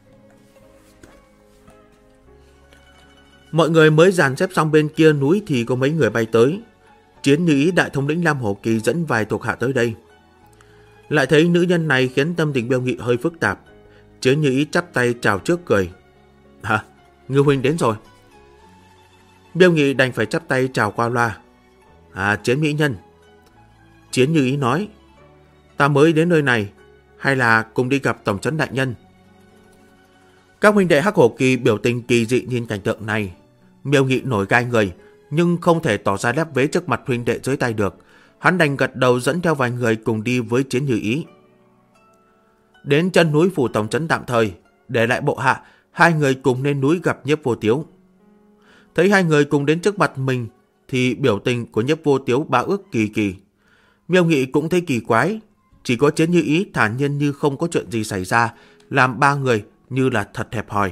Mọi người mới dàn xếp xong bên kia núi thì có mấy người bay tới. Chiến Như Ý đại thống lĩnh Lam Hổ Kỳ dẫn vài thuộc hạ tới đây. Lại thấy nữ nhân này khiến tâm tình Miêu Nghị hơi phức tạp. Chiến Như Ý chắp tay chào trước cười. Ngưu huynh đến rồi. Miêu Nghị đành phải chắp tay chào qua loa. Chiến mỹ nhân. Chiến Như Ý nói. Ta mới đến nơi này, hay là cùng đi gặp tổng trấn đại nhân? Các huynh đệ Hắc Hổ Kỳ biểu tình kỳ dị nhìn cảnh tượng này. Miêu Nghị nổi gai người, nhưng không thể tỏ ra lép vế trước mặt huynh đệ dưới tay được. Hắn đành gật đầu dẫn theo vài người cùng đi với Chiến Như Ý. Đến chân núi phủ tổng trấn tạm thời, để lại bộ hạ, hai người cùng lên núi gặp Nhiếp Vô Tiếu. Thấy hai người cùng đến trước mặt mình thì biểu tình của Nhiếp Vô Tiếu bá ước kỳ kỳ. Miêu Nghị cũng thấy kỳ quái, chỉ có Chiến Như Ý thản nhiên như không có chuyện gì xảy ra, làm ba người như là thật hẹp hòi.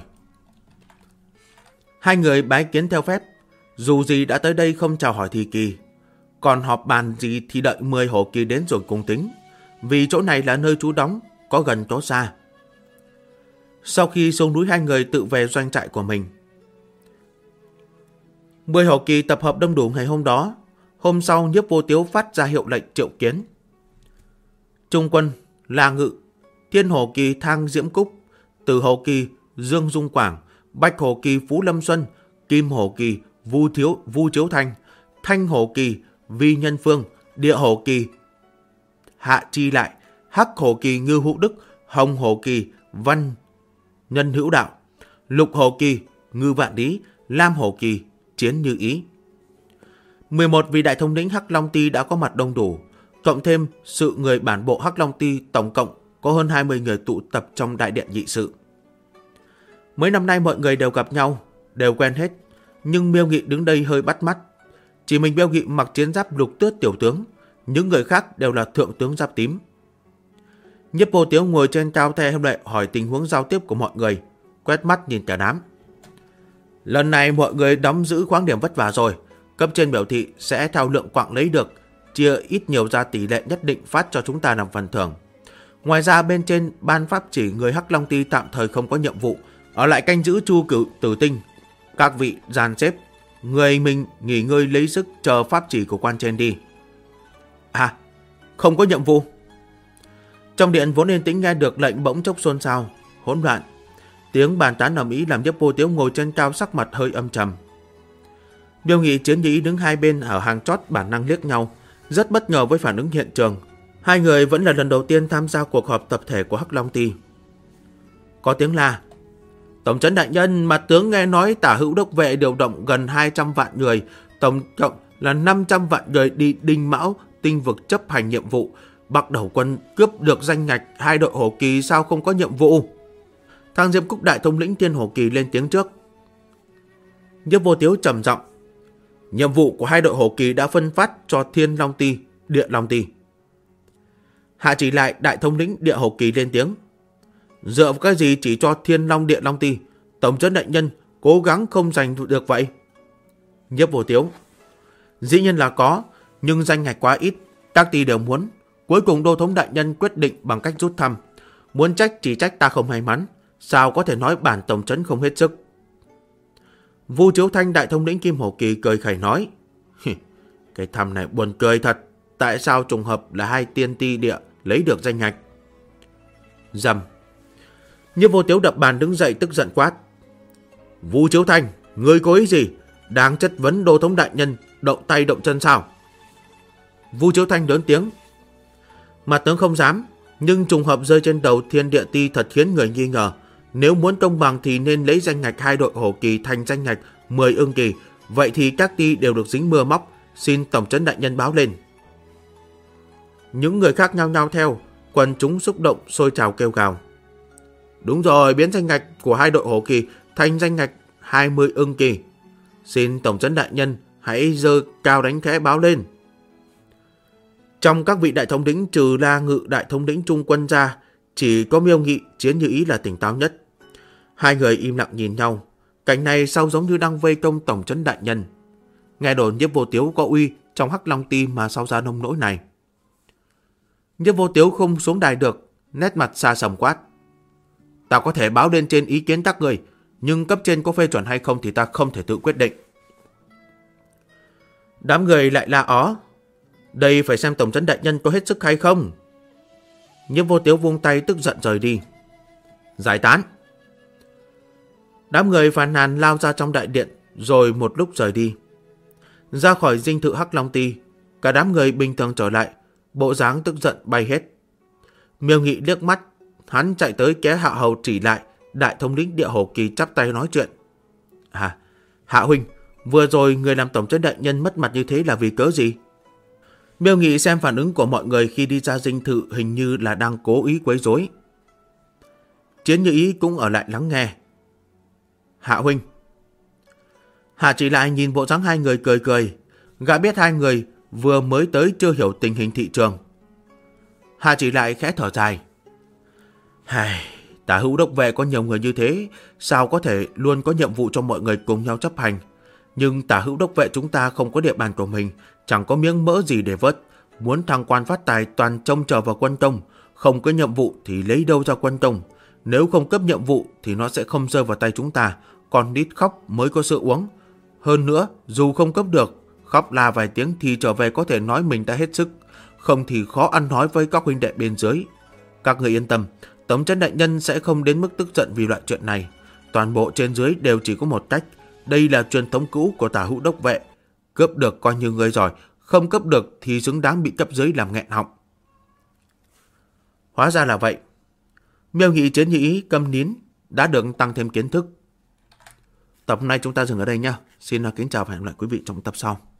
Hai người bái kiến theo phép, dù gì đã tới đây không chào hỏi thì kỳ. Còn họp bàn gì thì đợi 10 hổ kỳ đến rồi cùng tính, vì chỗ này là nơi trú đóng, có gần có xa. Sau khi xuống núi, hai người tự về doanh trại của mình. 10 hổ kỳ tập hợp đông đủ ngày hôm đó. Hôm sau, Nhiếp Vô Tiếu phát ra hiệu lệnh triệu kiến. Trung quân La Ngự, Thiên Hổ Kỳ Thang Diễm Cúc, Tử Hổ Kỳ Dương Dung Quảng, Bạch Hổ Kỳ Phú Lâm Xuân, Kim Hổ Kỳ Vu Chiếu Thanh, Thanh Hổ Kỳ Vi Nhân Phương, Địa Hổ Kỳ Hạ Chi Lại, Hắc Hổ Kỳ Ngư Hữu Đức, Hồng Hổ Kỳ Văn Nhân Hữu Đạo, Lục Hổ Kỳ Ngư Vạn Lý, Lam Hổ Kỳ Chiến Như Ý. 11 vị đại thống lĩnh Hắc Long Ty đã có mặt đông đủ, cộng thêm sự người bản bộ Hắc Long Ty, tổng cộng có hơn 20 người tụ tập trong đại điện nghị sự. Mấy năm nay mọi người đều gặp nhau, đều quen hết, nhưng Miêu Nghị đứng đây hơi bắt mắt. Chỉ mình Miêu Nghị mặc chiến giáp lục tước tiểu tướng, những người khác đều là thượng tướng giáp tím. Nhiếp Vô Tiếu ngồi trên cao theo hiệu lệ hỏi tình huống giao tiếp của mọi người, quét mắt nhìn cả đám. Lần này mọi người đóng giữ khoáng điểm vất vả rồi, cấp trên biểu thị sẽ theo lượng quặng lấy được, chia ít nhiều ra tỷ lệ nhất định phát cho chúng ta làm phần thưởng. Ngoài ra bên trên ban pháp chỉ người Hắc Long Ty tạm thời không có nhiệm vụ, ở lại canh giữ Chu Tử Tinh. Các vị dàn xếp, người mình nghỉ ngơi lấy sức chờ pháp chỉ của quan trên đi. Không có nhiệm vụ. Trong điện vốn yên tĩnh nghe được lệnh bỗng chốc xôn xao, hỗn loạn. Tiếng bàn tán ầm ĩ làm Nhiếp Vô Tiếu ngồi trên cao sắc mặt hơi âm trầm. Miêu Nghị, Chiến Như Ý đứng hai bên ở hàng chót bản năng liếc nhau, rất bất ngờ với phản ứng hiện trường. Hai người vẫn là lần đầu tiên tham gia cuộc họp tập thể của Hắc Long Ty. Có tiếng la. Tổng trấn đại nhân, mặt tướng nghe nói Tả Hữu đốc vệ điều động gần 200 vạn người, tổng cộng là 500 vạn người đi Đinh Mão tinh vực chấp hành nhiệm vụ. Bắc Đầu quân cướp được danh ngạch 2 đội hổ kỳ, sao không có nhiệm vụ? Thang Diễm Cúc đại thống lĩnh Thiên Hổ Kỳ lên tiếng trước. Nhiếp Vô Tiếu trầm giọng. Nhiệm vụ của 2 đội hổ kỳ đã phân phát cho Thiên Long Ty, Địa Long Ty. Hạ Chỉ Lại đại thống lĩnh Địa Hổ Kỳ lên tiếng. Dựa vào cái gì chỉ cho Thiên Long Địa Long Ty? Tổng trấn đại nhân cố gắng không giành được vậy. Nhiếp Vô Tiếu. Dĩ nhiên là có, nhưng danh ngạch quá ít, các ty đều muốn. Cuối cùng Đô thống đại nhân quyết định bằng cách rút thăm. Muốn trách chỉ trách ta không may mắn, sao có thể nói bản tổng trấn không hết sức. Vu Chiếu Thanh đại thống lĩnh Kim Hổ Kỳ cười khẩy nói. Cái thăm này buồn cười thật, tại sao trùng hợp là 2 tiên ti địa lấy được danh ngạch? Dầm. Nhiếp Vô Tiếu đập bàn đứng dậy tức giận quát. Vu Chiếu Thanh, ngươi có ý gì? Đang chất vấn Đô thống đại nhân động tay động chân sao? Vu Chiếu Thanh lớn tiếng. Mặt tướng không dám, nhưng trùng hợp rơi trên đầu Thiên Địa Ti thật khiến người nghi ngờ. Nếu muốn công bằng thì nên lấy danh ngạch 2 đội hổ kỳ thành danh ngạch 10 ưng kỳ. Vậy thì các ti đều được dính mưa móc. Xin tổng trấn đại nhân báo lên. Những người khác nhao nhao theo. Quần chúng xúc động sôi trào kêu gào. Đúng rồi, biến danh ngạch của 2 đội hổ kỳ thành danh ngạch 20 ưng kỳ. Xin tổng trấn đại nhân hãy giơ cao đánh khẽ báo lên. Trong các vị đại thống lĩnh trừ La Ngự đại thống lĩnh trung quân ra, chỉ có Miêu Nghị, Chiến Như Ý là tỉnh táo nhất. Hai người im lặng nhìn nhau. Cảnh này sao giống như đang vây công tổng trấn đại nhân. Nghe đồn Nhiếp Vô Tiếu có uy trong Hắc Long Ti mà sao ra nông nỗi này. Nhiếp Vô Tiếu không xuống đài được, nét mặt xa sầm quát. Ta có thể báo lên trên ý kiến các người, nhưng cấp trên có phê chuẩn hay không thì ta không thể tự quyết định. Đám người lại la ó. Đây phải xem tổng trấn đại nhân có hết sức hay không. Nhiếp Vô Tiếu vung tay tức giận rời đi. Giải tán. Đám người phàn nàn lao ra trong đại điện, rồi một lúc rời đi. Ra khỏi dinh thự Hắc Long Ti, cả đám người bình thường trở lại, bộ dáng tức giận bay hết. Miêu Nghị liếc mắt, hắn chạy tới kéo Hạ Hầu chỉ lại, đại thống lĩnh Địa Hổ Kỳ chắp tay nói chuyện. Hạ huynh, vừa rồi người làm tổng trấn đại nhân mất mặt như thế là vì cớ gì? Miêu Nghị xem phản ứng của mọi người khi đi ra dinh thự hình như là đang cố ý quấy rối. Chiến Như Ý cũng ở lại lắng nghe. Hạ huynh. Hạ chỉ lại nhìn bộ dáng hai người cười cười. Gã biết hai người vừa mới tới chưa hiểu tình hình thị trường. Hạ chỉ lại khẽ thở dài. Tả Hữu đốc vệ có nhiều người như thế, sao có thể luôn có nhiệm vụ cho mọi người cùng nhau chấp hành. Nhưng Tả Hữu đốc vệ chúng ta không có địa bàn của mình, chẳng có miếng mỡ gì để vớt. Muốn thăng quan phát tài toàn trông chờ vào quân tông, không có nhiệm vụ thì lấy đâu ra quân tông. Nếu không cấp nhiệm vụ thì nó sẽ không rơi vào tay chúng ta, còn đít khóc mới có sữa uống. Hơn nữa, dù không cấp được, khóc la vài tiếng thì trở về có thể nói mình đã hết sức, không thì khó ăn nói với các huynh đệ bên dưới. Các người yên tâm, tổng trấn đại nhân sẽ không đến mức tức giận vì loại chuyện này. Toàn bộ trên dưới đều chỉ có một cách, đây là truyền thống cũ của Tả Hữu đốc vệ. Cướp được coi như người giỏi, không cấp được thì xứng đáng bị cấp dưới làm nghẹn họng. Hóa ra là vậy. Miêu Nghị, Chiến Như Ý câm nín đã được tăng thêm kiến thức. Tập này chúng ta dừng ở đây nha. Xin kính chào và hẹn gặp lại quý vị trong tập sau.